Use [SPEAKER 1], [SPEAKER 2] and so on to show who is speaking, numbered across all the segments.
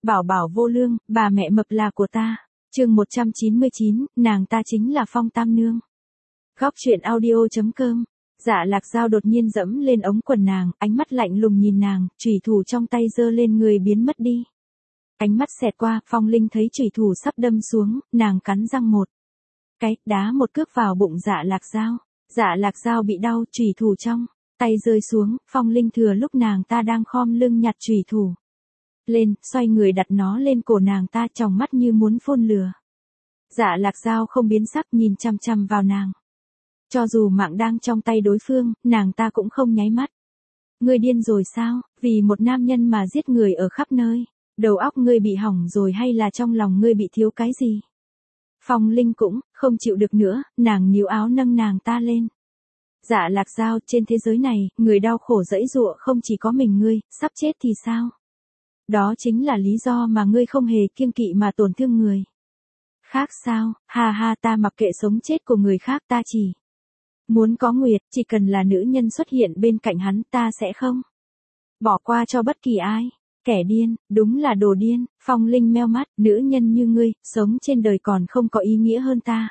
[SPEAKER 1] Bảo bảo vô lương, bà mẹ mập là của ta. Chương 199, nàng ta chính là Phong Tam Nương. Góc truyện audio.com. Dạ Lạc Dao đột nhiên dẫm lên ống quần nàng, ánh mắt lạnh lùng nhìn nàng, chủy thủ trong tay giơ lên người biến mất đi. Ánh mắt xẹt qua, Phong Linh thấy chủy thủ sắp đâm xuống, nàng cắn răng một cái, đá một cước vào bụng Dạ Lạc Dao. Dạ Lạc Dao bị đau, chủy thủ trong tay rơi xuống, Phong Linh thừa lúc nàng ta đang khom lưng nhặt chủy thủ lên, xoay người đặt nó lên cổ nàng ta, tròng mắt như muốn phun lửa. Dạ Lạc Dao không biến sắc, nhìn chằm chằm vào nàng. Cho dù mạng đang trong tay đối phương, nàng ta cũng không nháy mắt. Ngươi điên rồi sao, vì một nam nhân mà giết người ở khắp nơi, đầu óc ngươi bị hỏng rồi hay là trong lòng ngươi bị thiếu cái gì? Phong Linh cũng không chịu được nữa, nàng níu áo nâng nàng ta lên. Dạ Lạc Dao, trên thế giới này, người đau khổ dẫy dụa không chỉ có mình ngươi, sắp chết thì sao? Đó chính là lý do mà ngươi không hề kiêng kỵ mà tổn thương người khác sao? Ha ha, ta mặc kệ sống chết của người khác, ta chỉ muốn có Nguyệt, chỉ cần là nữ nhân xuất hiện bên cạnh hắn, ta sẽ không bỏ qua cho bất kỳ ai. Kẻ điên, đúng là đồ điên. Phong Linh meo mắt, nữ nhân như ngươi, sống trên đời còn không có ý nghĩa hơn ta.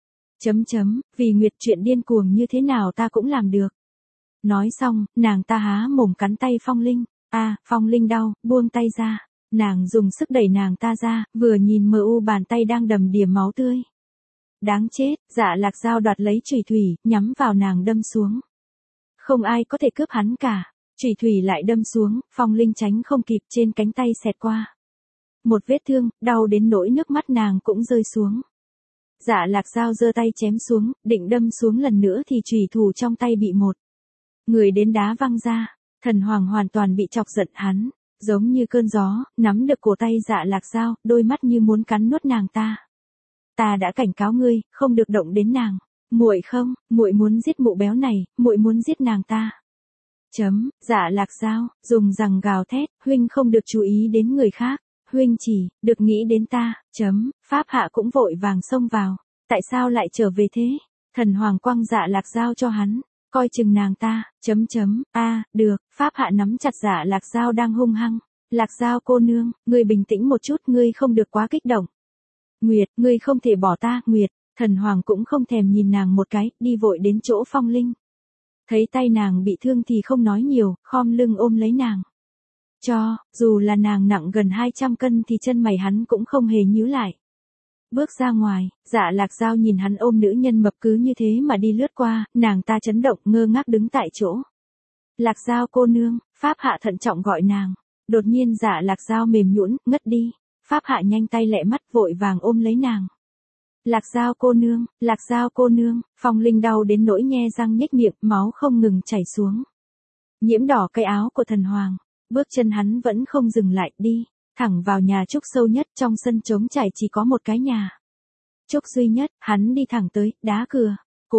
[SPEAKER 1] Vì Nguyệt chuyện điên cuồng như thế nào ta cũng làm được. Nói xong, nàng ta há mồm cắn tay Phong Linh. Phong Linh đau, buông tay ra. Nàng dùng sức đẩy nàng ta ra, vừa nhìn bàn tay đang đầm đìa máu tươi. Đáng chết, Dạ Lạc Dao đoạt lấy chùy thủy, nhắm vào nàng đâm xuống. Không ai có thể cướp hắn cả. Chùy thủy lại đâm xuống, Phong Linh tránh không kịp, trên cánh tay xẹt qua một vết thương, đau đến nỗi nước mắt nàng cũng rơi xuống. Dạ Lạc Dao giơ tay chém xuống, định đâm xuống lần nữa thì chùy thủ trong tay bị một người đến đá văng ra. Thần Hoàng hoàn toàn bị chọc giận, hắn giống như cơn gió, nắm được cổ tay Dạ Lạc Dao, đôi mắt như muốn cắn nuốt nàng ta. Ta đã cảnh cáo ngươi, không được động đến nàng. Muội không, muội muốn giết mụ béo này, muội muốn giết nàng ta. Dạ Lạc Dao dùng rằng gào thét, huynh không được chú ý đến người khác, huynh chỉ được nghĩ đến ta. Pháp Hạ cũng vội vàng xông vào. Tại sao lại trở về thế? Thần Hoàng quăng Dạ Lạc Dao cho hắn, coi chừng nàng ta. Được. Pháp Hạ nắm chặt Dạ Lạc Dao đang hung hăng. Lạc Dao cô nương, ngươi bình tĩnh một chút, ngươi không được quá kích động. Nguyệt, ngươi không thể bỏ ta, Nguyệt. Thần Hoàng cũng không thèm nhìn nàng một cái, đi vội đến chỗ Phong Linh. Thấy tay nàng bị thương thì không nói nhiều, khom lưng ôm lấy nàng. Dù là nàng nặng gần 200 cân thì chân mày hắn cũng không hề nhíu lại. Bước ra ngoài, Dạ Lạc Dao nhìn hắn ôm nữ nhân mập cứ như thế mà đi lướt qua, nàng ta chấn động, ngơ ngác đứng tại chỗ. Lạc Dao cô nương, Pháp Hạ thận trọng gọi nàng. Đột nhiên Dạ Lạc Dao mềm nhũn, ngất đi. Pháp Hạ nhanh tay lẹ mắt vội vàng ôm lấy nàng. Lạc Dao cô nương, Phong Linh đau đến nỗi nhe răng nhếch miệng, máu không ngừng chảy xuống. Nhiễm đỏ cái áo của Thần Hoàng, bước chân hắn vẫn không dừng lại, đi thẳng vào nhà trúc sâu nhất, trong sân trống trải chỉ có một cái nhà trúc duy nhất, hắn đi thẳng tới, đá cửa.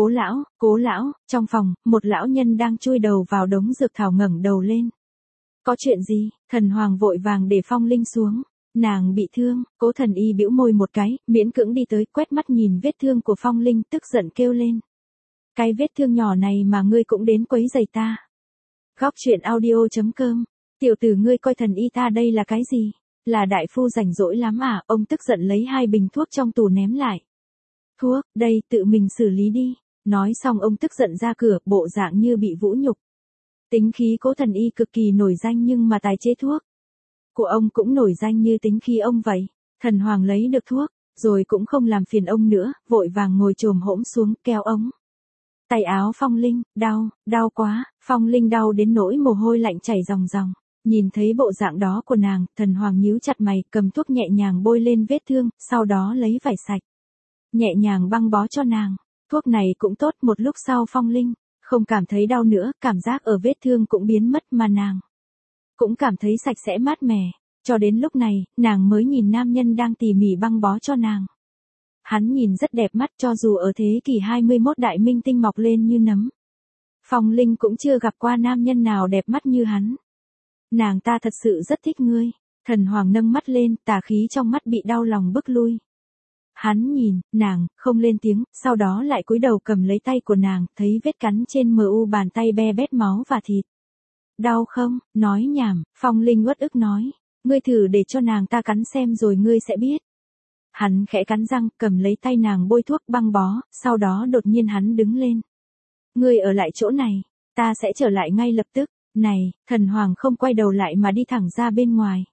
[SPEAKER 1] Cố lão, trong phòng, một lão nhân đang chui đầu vào đống dược thảo ngẩng đầu lên. Có chuyện gì? Thần Hoàng vội vàng để Phong Linh xuống. Nàng bị thương. Cố Thần Y bĩu môi một cái, miễn cưỡng đi tới, quét mắt nhìn vết thương của Phong Linh, tức giận kêu lên. Cái vết thương nhỏ này mà ngươi cũng đến quấy rầy ta. Góc truyện audio.com. Tiểu tử ngươi coi Thần Y ta đây là cái gì? Là đại phu rảnh rỗi lắm à? Ông tức giận lấy 2 bình thuốc trong tủ ném lại. Thuốc, đây, tự mình xử lý đi. Nói xong ông tức giận ra cửa, bộ dạng như bị vũ nhục. Tính khí Cố Thần Y cực kỳ nổi danh nhưng mà tài chế thuốc của ông cũng nổi danh như tính khí ông vậy. Thần Hoàng lấy được thuốc, rồi cũng không làm phiền ông nữa, vội vàng ngồi chồm hổm xuống, kéo ống tay áo Phong Linh, đau quá. Phong Linh đau đến nỗi mồ hôi lạnh chảy ròng ròng. Nhìn thấy bộ dạng đó của nàng, Thần Hoàng nhíu chặt mày, cầm thuốc nhẹ nhàng bôi lên vết thương, sau đó lấy vải sạch nhẹ nhàng băng bó cho nàng. Thuốc này cũng tốt, một lúc sau Phong Linh không cảm thấy đau nữa, cảm giác ở vết thương cũng biến mất mà nàng cũng cảm thấy sạch sẽ mát mẻ. Cho đến lúc này, nàng mới nhìn nam nhân đang tỉ mỉ băng bó cho nàng. Hắn nhìn rất đẹp mắt, cho dù ở thế kỷ 21 đại minh tinh mọc lên như nấm. Phong Linh cũng chưa gặp qua nam nhân nào đẹp mắt như hắn. Nàng ta thật sự rất thích ngươi. Thần Hoàng nâng mắt lên, tà khí trong mắt bị đau lòng bức lui. Hắn nhìn, nàng, không lên tiếng, sau đó lại cúi đầu cầm lấy tay của nàng, thấy vết cắn trên bàn tay be bét máu và thịt. Đau không? Nói nhảm, Phong Linh uất ức nói. Ngươi thử để cho nàng ta cắn xem rồi ngươi sẽ biết. Hắn khẽ cắn răng, cầm lấy tay nàng bôi thuốc băng bó, sau đó đột nhiên hắn đứng lên. Ngươi ở lại chỗ này, ta sẽ trở lại ngay lập tức. Này, thần hoàng không quay đầu lại mà đi thẳng ra bên ngoài.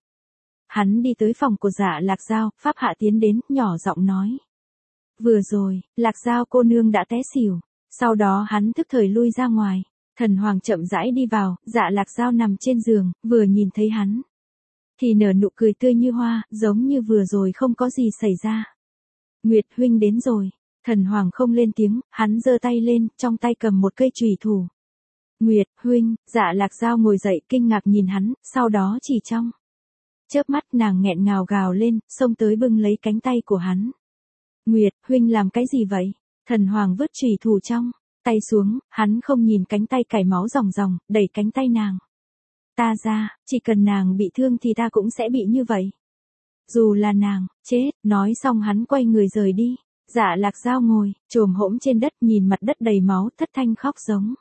[SPEAKER 1] Hắn đi tới phòng của Dạ Lạc Dao, Pháp Hạ tiến đến, nhỏ giọng nói. Vừa rồi, Lạc Dao cô nương đã té xỉu. Sau đó hắn thức thời lui ra ngoài. Thần hoàng chậm rãi đi vào, Dạ Lạc Dao nằm trên giường, vừa nhìn thấy hắn. Thì nở nụ cười tươi như hoa, giống như vừa rồi không có gì xảy ra. Nguyệt huynh đến rồi. Thần hoàng không lên tiếng, hắn giơ tay lên, trong tay cầm một cây chùy thủ. Nguyệt huynh, Dạ Lạc Dao ngồi dậy kinh ngạc nhìn hắn, sau đó chỉ trong chớp mắt nàng nghẹn ngào gào lên, xông tới bưng lấy cánh tay của hắn. Nguyệt huynh làm cái gì vậy? Thần hoàng vứt chùy thủ trong tay xuống, hắn không nhìn cánh tay chảy máu ròng ròng, đẩy cánh tay nàng. Ta ra, chỉ cần nàng bị thương thì ta cũng sẽ bị như vậy. Dù là nàng, chết, nói xong hắn quay người rời đi. Dạ Lạc Dao ngồi, chồm hổm trên đất nhìn mặt đất đầy máu thất thanh khóc giống.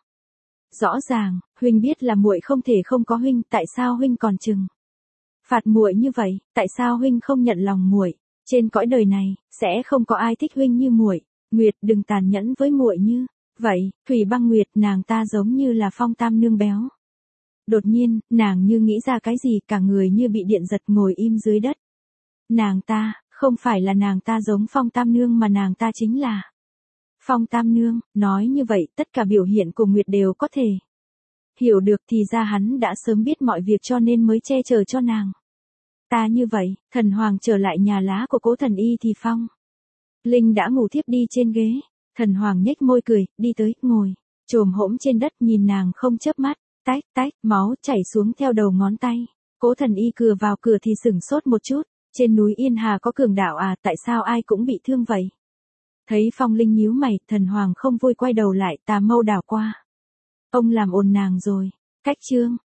[SPEAKER 1] Rõ ràng, huynh biết là muội không thể không có huynh, tại sao huynh còn trừng phạt muội như vậy, tại sao huynh không nhận lòng muội? Trên cõi đời này, sẽ không có ai thích huynh như muội. Nguyệt đừng tàn nhẫn với muội như vậy. Thủy Băng Nguyệt nàng ta giống như là Phong Tam Nương béo. Đột nhiên, nàng như nghĩ ra cái gì, cả người như bị điện giật ngồi im dưới đất. Nàng ta, không phải là nàng ta giống Phong Tam Nương mà nàng ta chính là Phong Tam Nương. Nói như vậy, tất cả biểu hiện của Nguyệt đều có thể hiểu được, thì ra hắn đã sớm biết mọi việc cho nên mới che chở cho nàng ta như vậy. Thần hoàng trở lại nhà lá của Cố Thần Y thì Phong Linh đã ngủ thiếp đi trên ghế. Thần hoàng nhếch môi cười, đi tới, ngồi, chồm hổm trên đất nhìn nàng không chớp mắt. Tách tách, máu chảy xuống theo đầu ngón tay. Cố Thần Y cửa vào cửa thì sửng sốt một chút. Trên núi Yên Hà có cường đạo à, tại sao ai cũng bị thương vậy? Thấy Phong Linh nhíu mày, thần hoàng không vui quay đầu lại, tà mâu đảo qua. Ông làm ồn nàng rồi. Cách chương